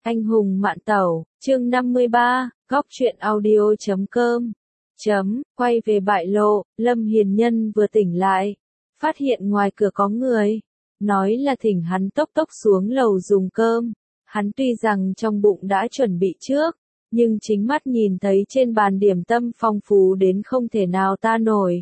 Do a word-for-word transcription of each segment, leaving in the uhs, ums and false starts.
Anh hùng mạn tẩu, chương năm mươi ba, góc truyện audio chấm com. Chấm, quay về bại lộ, Lâm Hiền Nhân vừa tỉnh lại, phát hiện ngoài cửa có người, nói là thỉnh hắn tốc tốc xuống lầu dùng cơm. Hắn tuy rằng trong bụng đã chuẩn bị trước, nhưng chính mắt nhìn thấy trên bàn điểm tâm phong phú đến không thể nào ta nổi.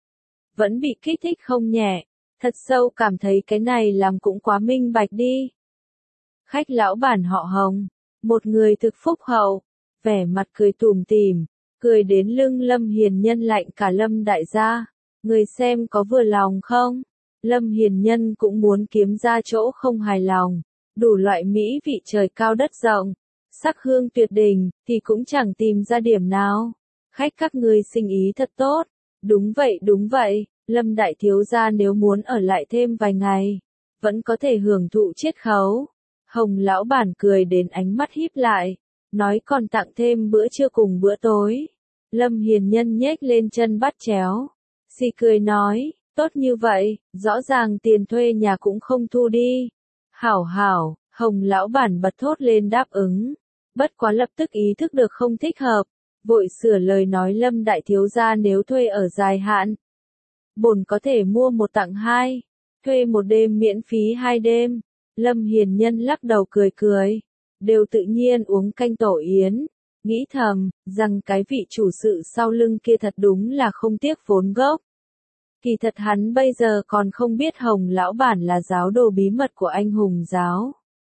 Vẫn bị kích thích không nhẹ, thật sâu cảm thấy cái này làm cũng quá minh bạch đi. Khách lão bản họ Hồng, một người thực phúc hậu, vẻ mặt cười tủm tỉm, cười đến lưng Lâm Hiền Nhân lạnh cả Lâm đại gia, người xem có vừa lòng không? Lâm Hiền Nhân cũng muốn kiếm ra chỗ không hài lòng, đủ loại mỹ vị trời cao đất rộng, sắc hương tuyệt đình, thì cũng chẳng tìm ra điểm nào. Khách các ngươi sinh ý thật tốt, đúng vậy đúng vậy, Lâm đại thiếu gia nếu muốn ở lại thêm vài ngày, vẫn có thể hưởng thụ chiết khấu. Hồng lão bản cười đến ánh mắt híp lại, nói còn tặng thêm bữa trưa cùng bữa tối. Lâm Hiền Nhân nhếch lên chân bắt chéo, xì cười nói, tốt như vậy, rõ ràng tiền thuê nhà cũng không thu đi. Hảo hảo, Hồng lão bản bật thốt lên đáp ứng, bất quá lập tức ý thức được không thích hợp, vội sửa lời nói Lâm đại thiếu gia nếu thuê ở dài hạn, bổn có thể mua một tặng hai, thuê một đêm miễn phí hai đêm. Lâm Hiền Nhân lắc đầu cười cười, đều tự nhiên uống canh tổ yến, nghĩ thầm, rằng cái vị chủ sự sau lưng kia thật đúng là không tiếc vốn gốc. Kỳ thật hắn bây giờ còn không biết Hồng lão bản là giáo đồ bí mật của anh hùng giáo.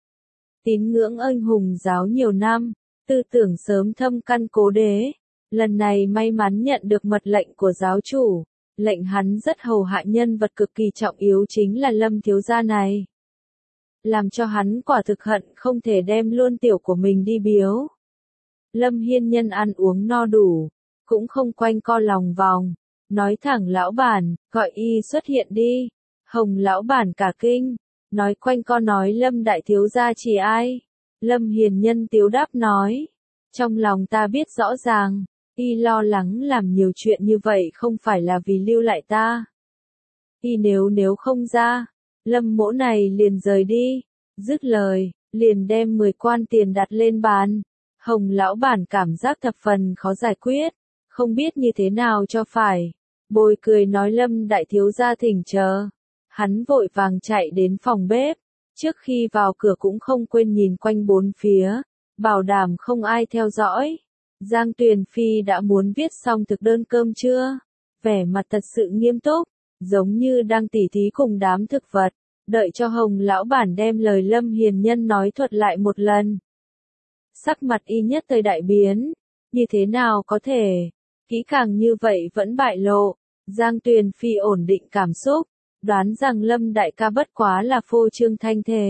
Tín ngưỡng anh hùng giáo nhiều năm, tư tưởng sớm thâm căn cố đế, lần này may mắn nhận được mật lệnh của giáo chủ, lệnh hắn rất hầu hạ nhân vật cực kỳ trọng yếu chính là Lâm thiếu gia này. Làm cho hắn quả thực hận không thể đem luôn tiểu của mình đi biếu. Lâm Hiên Nhân ăn uống no đủ, cũng không quanh co lòng vòng, nói thẳng lão bản, gọi y xuất hiện đi. Hồng lão bản cả kinh, nói quanh co nói Lâm đại thiếu gia chỉ ai. Lâm Hiền Nhân tiếu đáp nói, trong lòng ta biết rõ ràng, y lo lắng làm nhiều chuyện như vậy không phải là vì lưu lại ta. Y nếu nếu không ra, Lâm mỗ này liền rời đi, dứt lời, liền đem mười quan tiền đặt lên bàn. Hồng lão bản cảm giác thập phần khó giải quyết, không biết như thế nào cho phải. Bồi cười nói Lâm đại thiếu gia thỉnh chờ. Hắn vội vàng chạy đến phòng bếp, trước khi vào cửa cũng không quên nhìn quanh bốn phía, bảo đảm không ai theo dõi. Giang Tuyền Phi đã muốn viết xong thực đơn cơm chưa? Vẻ mặt thật sự nghiêm túc, giống như đang tỉ thí cùng đám thực vật, đợi cho Hồng lão bản đem lời Lâm Hiền Nhân nói thuật lại một lần. Sắc mặt y nhất thời đại biến, như thế nào có thể, kỹ càng như vậy vẫn bại lộ. Giang Tuyền Phi ổn định cảm xúc, đoán rằng Lâm đại ca bất quá là phô trương thanh thế.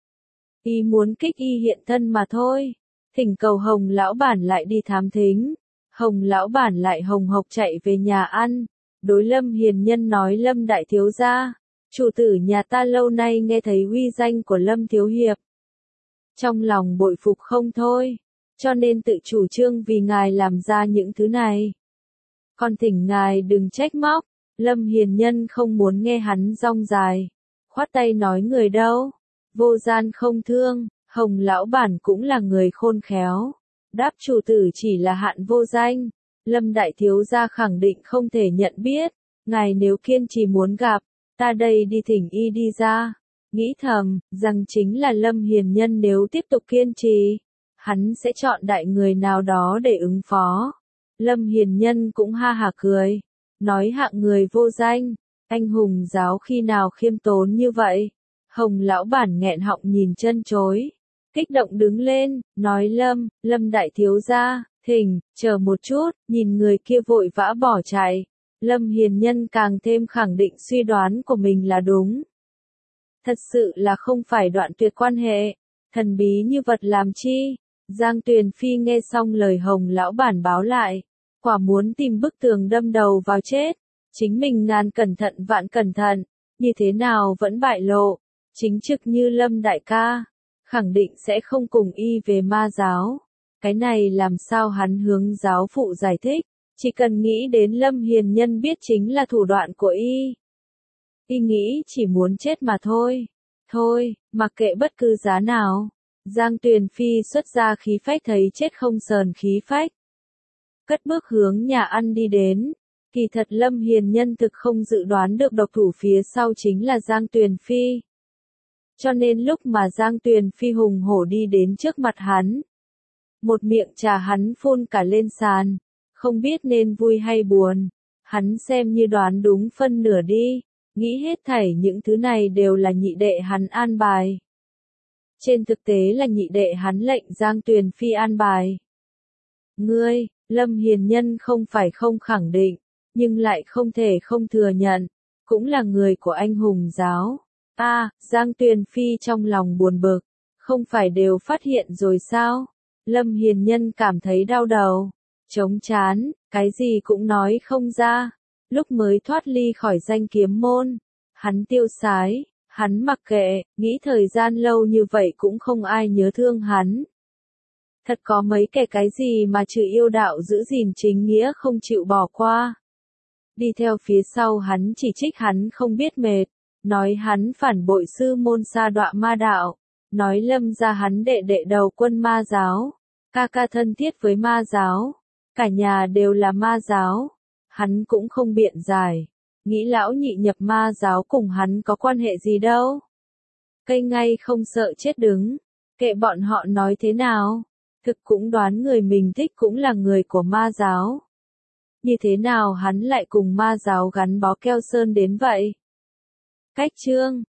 Y muốn kích y hiện thân mà thôi, thỉnh cầu Hồng lão bản lại đi thám thính. Hồng lão bản lại hồng hộc chạy về nhà ăn, đối Lâm Hiền Nhân nói Lâm đại thiếu gia, chủ tử nhà ta lâu nay nghe thấy uy danh của Lâm thiếu hiệp. Trong lòng bội phục không thôi, cho nên tự chủ trương vì ngài làm ra những thứ này. Còn thỉnh ngài đừng trách móc. Lâm Hiền Nhân không muốn nghe hắn rong dài, khoát tay nói người đâu, vô gian không thương. Hồng lão bản cũng là người khôn khéo, đáp chủ tử chỉ là hạn vô danh. Lâm đại thiếu gia khẳng định không thể nhận biết, ngài nếu kiên trì muốn gặp, ta đây đi thỉnh y đi ra. Nghĩ thầm, rằng chính là Lâm Hiền Nhân nếu tiếp tục kiên trì, hắn sẽ chọn đại người nào đó để ứng phó. Lâm Hiền Nhân cũng ha hả cười, nói hạng người vô danh, anh hùng giáo khi nào khiêm tốn như vậy. Hồng lão bản nghẹn họng nhìn chân chối, kích động đứng lên, nói Lâm, Lâm đại thiếu gia, thỉnh, chờ một chút, nhìn người kia vội vã bỏ chạy. Lâm Hiền Nhân càng thêm khẳng định suy đoán của mình là đúng. Thật sự là không phải đoạn tuyệt quan hệ, thần bí như vật làm chi. Giang Tuyền Phi nghe xong lời Hồng lão bản báo lại, quả muốn tìm bức tường đâm đầu vào chết. Chính mình ngàn cẩn thận vạn cẩn thận, như thế nào vẫn bại lộ. Chính trực như Lâm đại ca, khẳng định sẽ không cùng y về ma giáo. Cái này làm sao hắn hướng giáo phụ giải thích, chỉ cần nghĩ đến Lâm Hiền Nhân biết chính là thủ đoạn của y. Y nghĩ chỉ muốn chết mà thôi. Thôi, mặc kệ bất cứ giá nào, Giang Tuyền Phi xuất ra khí phách thấy chết không sờn khí phách. Cất bước hướng nhà ăn đi đến. Kỳ thật Lâm Hiền Nhân thực không dự đoán được độc thủ phía sau chính là Giang Tuyền Phi. Cho nên lúc mà Giang Tuyền Phi hùng hổ đi đến trước mặt hắn. Một miệng trà hắn phun cả lên sàn. Không biết nên vui hay buồn. Hắn xem như đoán đúng phân nửa đi. Nghĩ hết thảy những thứ này đều là nhị đệ hắn an bài. Trên thực tế là nhị đệ hắn lệnh Giang Tuyền Phi an bài. Ngươi, Lâm Hiền Nhân không phải không khẳng định, nhưng lại không thể không thừa nhận, cũng là người của anh hùng giáo. A, à, Giang Tuyền Phi trong lòng buồn bực, không phải đều phát hiện rồi sao? Lâm Hiền Nhân cảm thấy đau đầu, trống chán, cái gì cũng nói không ra. Lúc mới thoát ly khỏi danh kiếm môn, hắn tiêu sái, hắn mặc kệ, nghĩ thời gian lâu như vậy cũng không ai nhớ thương hắn. Thật có mấy kẻ cái gì mà trừ yêu đạo giữ gìn chính nghĩa không chịu bỏ qua. Đi theo phía sau hắn chỉ trích hắn không biết mệt, nói hắn phản bội sư môn sa đọa ma đạo, nói Lâm gia hắn đệ đệ đầu quân ma giáo, ca ca thân thiết với ma giáo, cả nhà đều là ma giáo. Hắn cũng không biện giải, nghĩ lão nhị nhập ma giáo cùng hắn có quan hệ gì đâu. Cây ngay không sợ chết đứng, kệ bọn họ nói thế nào, thực cũng đoán người mình thích cũng là người của ma giáo. Như thế nào hắn lại cùng ma giáo gắn bó keo sơn đến vậy? Cách chương